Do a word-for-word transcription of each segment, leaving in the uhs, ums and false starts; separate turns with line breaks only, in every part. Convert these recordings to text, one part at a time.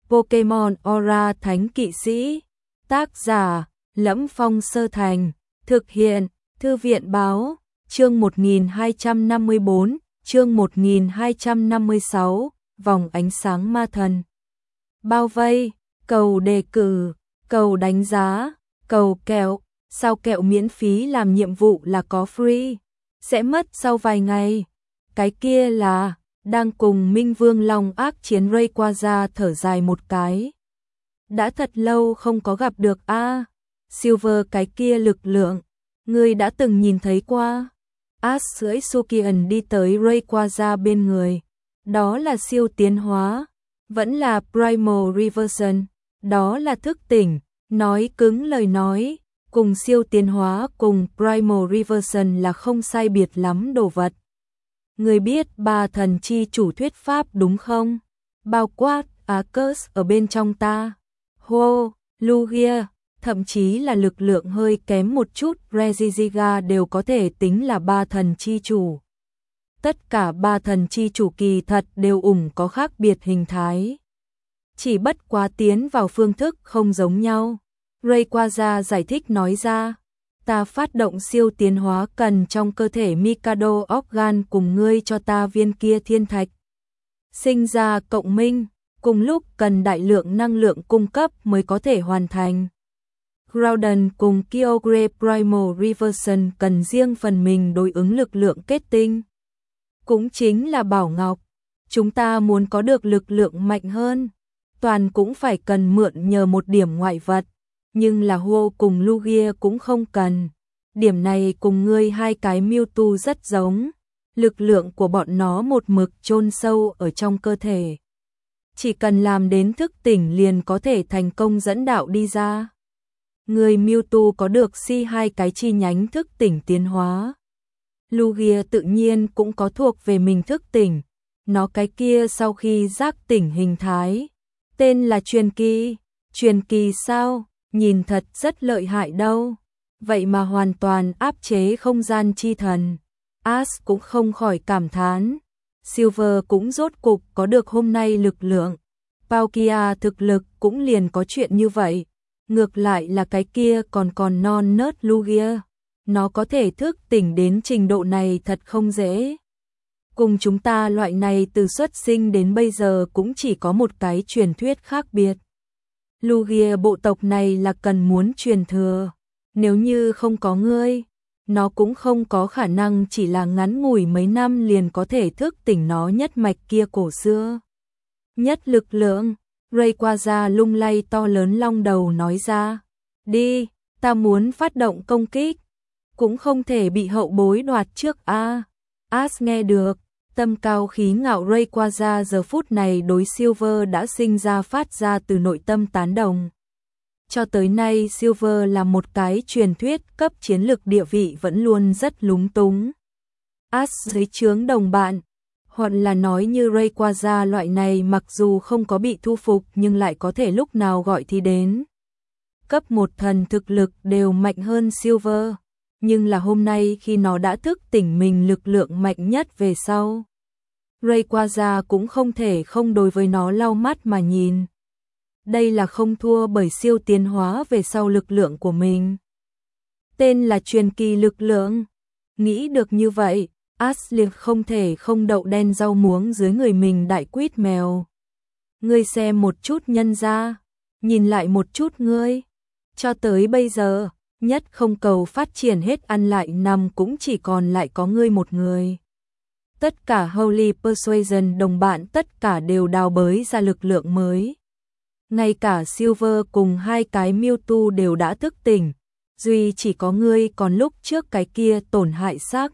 Pokemon Aura Thánh Kỵ Sĩ. Tác giả: Lẫm Phong Sơ Thành. Thực hiện: Thư viện báo. Chương một nghìn hai trăm năm mươi bốn, chương một nghìn hai trăm năm mươi sáu, vòng ánh sáng ma thần. Bao vây, cầu đề cử, cầu đánh giá, cầu kẹo, sao kẹo miễn phí làm nhiệm vụ là có free, sẽ mất sau vài ngày. Cái kia là, đang cùng Minh Vương Long ác chiến Rayquaza thở dài một cái. Đã thật lâu không có gặp được a à, Silver cái kia lực lượng, ngươi đã từng nhìn thấy qua. Ash cưỡi Sukian đi tới Rayquaza bên người. Đó là siêu tiến hóa, vẫn là Primal Reversion, đó là thức tỉnh, nói cứng lời nói, cùng siêu tiến hóa cùng Primal Reversion là không sai biệt lắm đồ vật. Người biết ba thần chi chủ thuyết pháp đúng không? Bao quát Arceus ở bên trong ta. Hô, Lugia, thậm chí là lực lượng hơi kém một chút Regigiga đều có thể tính là ba thần chi chủ. Tất cả ba thần chi chủ kỳ thật đều ủng có khác biệt hình thái. Chỉ bất quá tiến vào phương thức không giống nhau. Rayquaza giải thích nói ra, ta phát động siêu tiến hóa cần trong cơ thể Mikado Organ cùng ngươi cho ta viên kia thiên thạch. Sinh ra cộng minh, cùng lúc cần đại lượng năng lượng cung cấp mới có thể hoàn thành. Groudon cùng Kyogre Primal Reversion cần riêng phần mình đối ứng lực lượng kết tinh. Cũng chính là bảo ngọc, chúng ta muốn có được lực lượng mạnh hơn, toàn cũng phải cần mượn nhờ một điểm ngoại vật, nhưng là Huo cùng Lugia cũng không cần. Điểm này cùng ngươi hai cái Mewtwo rất giống, lực lượng của bọn nó một mực chôn sâu ở trong cơ thể. Chỉ cần làm đến thức tỉnh liền có thể thành công dẫn đạo đi ra. Người Mewtwo có được si hai cái chi nhánh thức tỉnh tiến hóa. Lugia tự nhiên cũng có thuộc về mình thức tỉnh, nó cái kia sau khi giác tỉnh hình thái, tên là truyền kỳ. Truyền kỳ sao? Nhìn thật rất lợi hại đâu. Vậy mà hoàn toàn áp chế không gian chi thần. Ash cũng không khỏi cảm thán. Silver cũng rốt cục có được hôm nay lực lượng. Palkia thực lực cũng liền có chuyện như vậy. Ngược lại là cái kia còn còn non nớt Lugia. Nó có thể thức tỉnh đến trình độ này thật không dễ. Cùng chúng ta loại này từ xuất sinh đến bây giờ cũng chỉ có một cái truyền thuyết khác biệt. Lugia bộ tộc này là cần muốn truyền thừa. Nếu như không có ngươi, nó cũng không có khả năng chỉ là ngắn ngủi mấy năm liền có thể thức tỉnh nó nhất mạch kia cổ xưa. Nhất lực lượng, Rayquaza lung lay to lớn long đầu nói ra. Đi, ta muốn phát động công kích. Cũng không thể bị hậu bối đoạt trước a à. Ash nghe được, tâm cao khí ngạo Rayquaza giờ phút này đối Silver đã sinh ra phát ra từ nội tâm tán đồng. Cho tới nay Silver là một cái truyền thuyết cấp chiến lược địa vị vẫn luôn rất lúng túng. Ash dưới trướng đồng bạn, hoặc là nói như Rayquaza loại này mặc dù không có bị thu phục nhưng lại có thể lúc nào gọi thì đến. Cấp một thần thực lực đều mạnh hơn Silver. Nhưng là hôm nay khi nó đã thức tỉnh mình lực lượng mạnh nhất về sau, Rayquaza cũng không thể không đối với nó lau mắt mà nhìn. Đây là không thua bởi siêu tiến hóa về sau lực lượng của mình. Tên là truyền kỳ lực lượng. Nghĩ được như vậy, Ash liền không thể không đậu đen rau muống dưới người mình đại quýt mèo. Ngươi xem một chút nhân ra, nhìn lại một chút ngươi. Cho tới bây giờ, nhất không cầu phát triển hết ăn lại nằm cũng chỉ còn lại có ngươi một người. Tất cả Holy Persuasion đồng bạn tất cả đều đào bới ra lực lượng mới. Ngay cả Silver cùng hai cái Mewtwo đều đã thức tỉnh, duy chỉ có ngươi còn lúc trước cái kia tổn hại xác.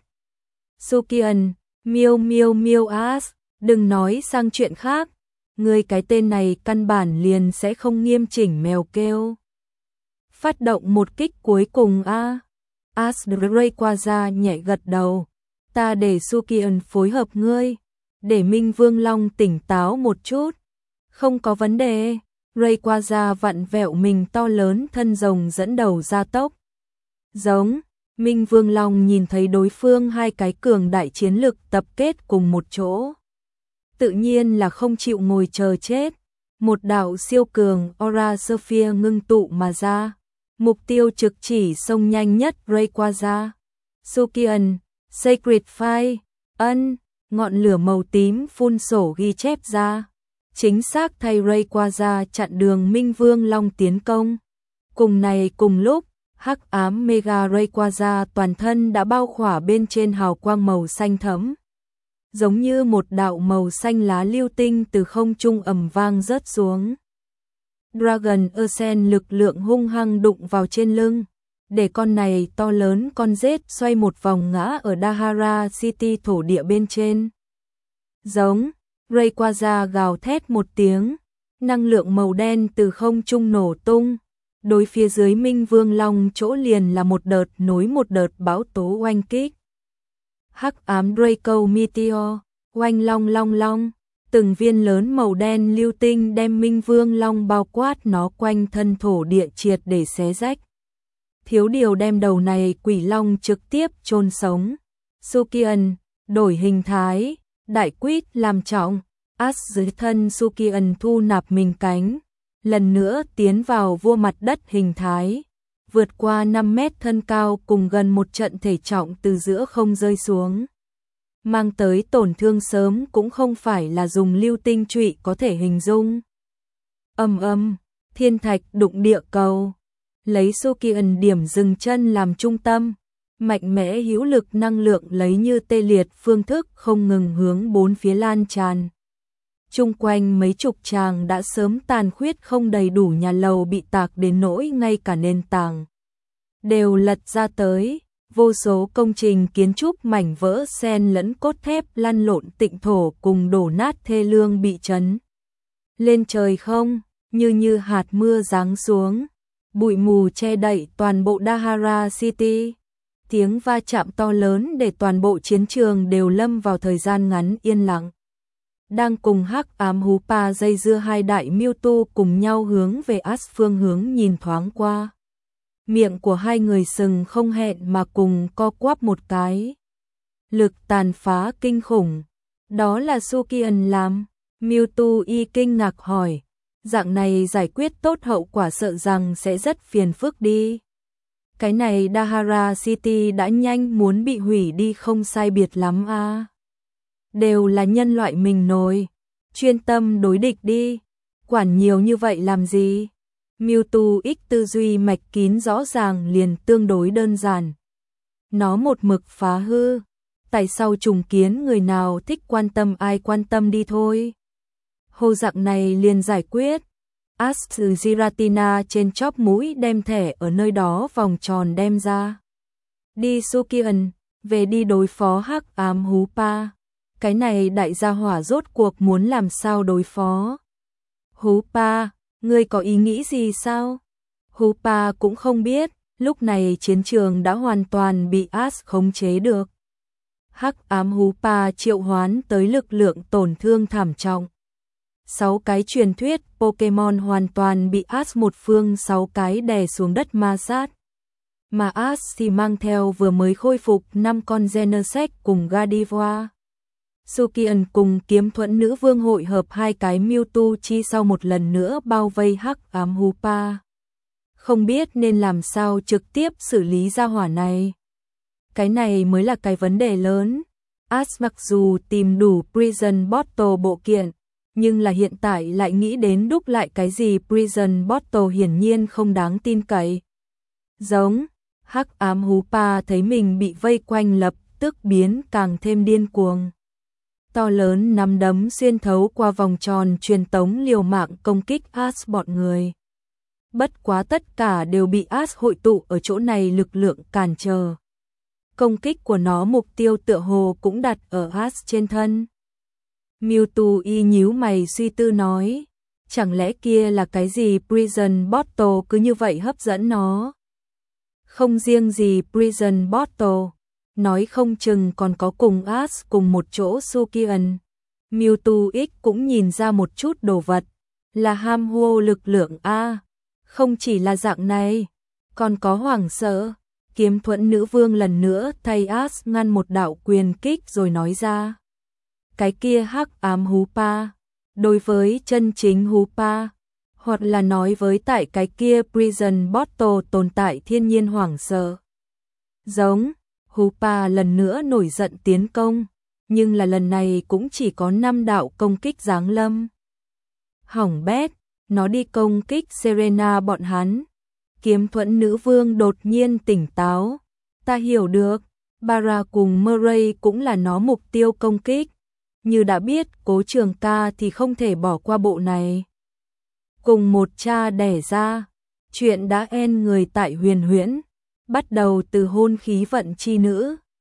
Sukian, miêu miêu miêu Ash, đừng nói sang chuyện khác, ngươi cái tên này căn bản liền sẽ không nghiêm chỉnh mèo kêu. Phát động một kích cuối cùng a. Ash Rayquaza nhẹ gật đầu. Ta để Sukian phối hợp ngươi, để Minh Vương Long tỉnh táo một chút. Không có vấn đề. Rayquaza vặn vẹo mình to lớn thân rồng dẫn đầu ra tốc. Giống, Minh Vương Long nhìn thấy đối phương hai cái cường đại chiến lực tập kết cùng một chỗ. Tự nhiên là không chịu ngồi chờ chết. một đạo siêu cường Aura Sphere ngưng tụ mà ra, mục tiêu trực chỉ xông nhanh nhất Rayquaza. Sukian, Sacred Fire, ân, ngọn lửa màu tím phun sổ ghi chép ra, chính xác thay Rayquaza chặn đường Minh Vương Long tiến công. Cùng này cùng lúc, hắc ám Mega Rayquaza toàn thân đã bao khỏa bên trên hào quang màu xanh thẫm, giống như một đạo màu xanh lá lưu tinh từ không trung ầm vang rớt xuống. Dragon Ascent lực lượng hung hăng đụng vào trên lưng, để con này to lớn con rết xoay một vòng ngã ở Dahara City thổ địa bên trên. Giống, Rayquaza gào thét một tiếng, năng lượng màu đen từ không trung nổ tung. Đối phía dưới Minh Vương Long chỗ liền là một đợt nối một đợt bão tố oanh kích. Hắc ám Draco Meteor, oanh long long long, từng viên lớn màu đen lưu tinh đem Minh Vương Long bao quát nó quanh thân thổ địa triệt để xé rách. Thiếu điều đem đầu này quỷ long trực tiếp chôn sống. Sukian, đổi hình thái, đại quýt làm trọng, As dưới thân Sukian thu nạp mình cánh, lần nữa tiến vào vua mặt đất hình thái, vượt qua năm mét thân cao cùng gần một trận thể trọng từ giữa không rơi xuống. Mang tới tổn thương sớm cũng không phải là dùng lưu tinh trụy có thể hình dung. Âm âm, thiên thạch đụng địa cầu, lấy Sukian điểm dừng chân làm trung tâm, mạnh mẽ hữu lực năng lượng lấy như tê liệt phương thức không ngừng hướng bốn phía lan tràn. Chung quanh mấy chục tràng đã sớm tàn khuyết không đầy đủ nhà lầu bị tạc đến nỗi ngay cả nền tảng đều lật ra tới, vô số công trình kiến trúc mảnh vỡ xen lẫn cốt thép lăn lộn tịnh thổ cùng đổ nát thê lương bị chấn lên trời không, như như hạt mưa giáng xuống, bụi mù che đậy toàn bộ Dahara City. Tiếng va chạm to lớn để toàn bộ chiến trường đều lâm vào thời gian ngắn yên lặng. Đang cùng hắc ám Hoopa dây dưa hai đại Mewtwo cùng nhau hướng về As phương hướng nhìn thoáng qua. Miệng của hai người sừng không hẹn mà cùng co quắp một cái. Lực tàn phá kinh khủng. Đó là Sukian làm. Mewtwo y kinh ngạc hỏi. Dạng này giải quyết tốt hậu quả sợ rằng sẽ rất phiền phức đi. Cái này Dahara City đã nhanh muốn bị hủy đi không sai biệt lắm a. À. Đều là nhân loại mình nồi, chuyên tâm đối địch đi, quản nhiều như vậy làm gì? Mewtwo X tư duy mạch kín rõ ràng liền tương đối đơn giản. Nó một mực phá hư, tại sao trùng kiến người nào thích quan tâm ai quan tâm đi thôi. Hồ dạng này liền giải quyết. As từ Giratina trên chóp mũi đem thẻ ở nơi đó vòng tròn đem ra. Đi Sukian, về đi đối phó hắc ám Hoopa. Cái này đại gia hỏa rốt cuộc muốn làm sao đối phó. Hoopa, ngươi có ý nghĩ gì sao? Hoopa cũng không biết, lúc này chiến trường đã hoàn toàn bị As khống chế được. Hắc ám Hoopa triệu hoán tới lực lượng tổn thương thảm trọng. Sáu cái truyền thuyết Pokemon hoàn toàn bị As một phương sáu cái đè xuống đất ma sát. Mà As thì mang theo vừa mới khôi phục năm con Genesect cùng Gardevoir. Sukian cùng kiếm thuẫn nữ vương hội hợp hai cái Mewtwo chi sau một lần nữa bao vây hắc ám Hoopa. Không biết nên làm sao trực tiếp xử lý ra hỏa này. Cái này mới là cái vấn đề lớn. As mặc dù tìm đủ Prison Bottle bộ kiện, nhưng là hiện tại lại nghĩ đến đúc lại cái gì Prison Bottle hiển nhiên không đáng tin cậy. Giống, hắc ám Hoopa thấy mình bị vây quanh lập tức biến càng thêm điên cuồng. To lớn nắm đấm xuyên thấu qua vòng tròn truyền tống liều mạng công kích As bọn người. Bất quá tất cả đều bị As hội tụ ở chỗ này lực lượng cản trở. Công kích của nó mục tiêu tựa hồ cũng đặt ở As trên thân. Mewtwo y nhíu mày suy tư nói, chẳng lẽ kia là cái gì Prison Bottle cứ như vậy hấp dẫn nó? Không riêng gì Prison Bottle, nói không chừng còn có cùng As cùng một chỗ Sukian. Mewtwo X cũng nhìn ra một chút đồ vật, là ham hô lực lượng a, không chỉ là dạng này, còn có hoảng sợ. Kiếm thuẫn nữ vương lần nữa thay As ngăn một đạo quyền kích rồi nói ra. Cái kia hắc ám Hoopa, Đối với chân chính Hoopa, hoặc là nói với tại cái kia Prison Bottle tồn tại thiên nhiên hoảng sợ. Giống, Hoopa lần nữa nổi giận tiến công, nhưng là lần này cũng chỉ có năm đạo công kích giáng lâm. Hỏng bét, nó đi công kích Serena bọn hắn. Kiếm thuẫn nữ vương đột nhiên tỉnh táo. Ta hiểu được, Bara cùng Murray cũng là nó mục tiêu công kích. Như đã biết Cố Trường Ca thì không thể bỏ qua bộ này. Cùng một cha đẻ ra, chuyện đã en người tại Huyền Huyễn, bắt đầu từ hôn khí vận chi nữ,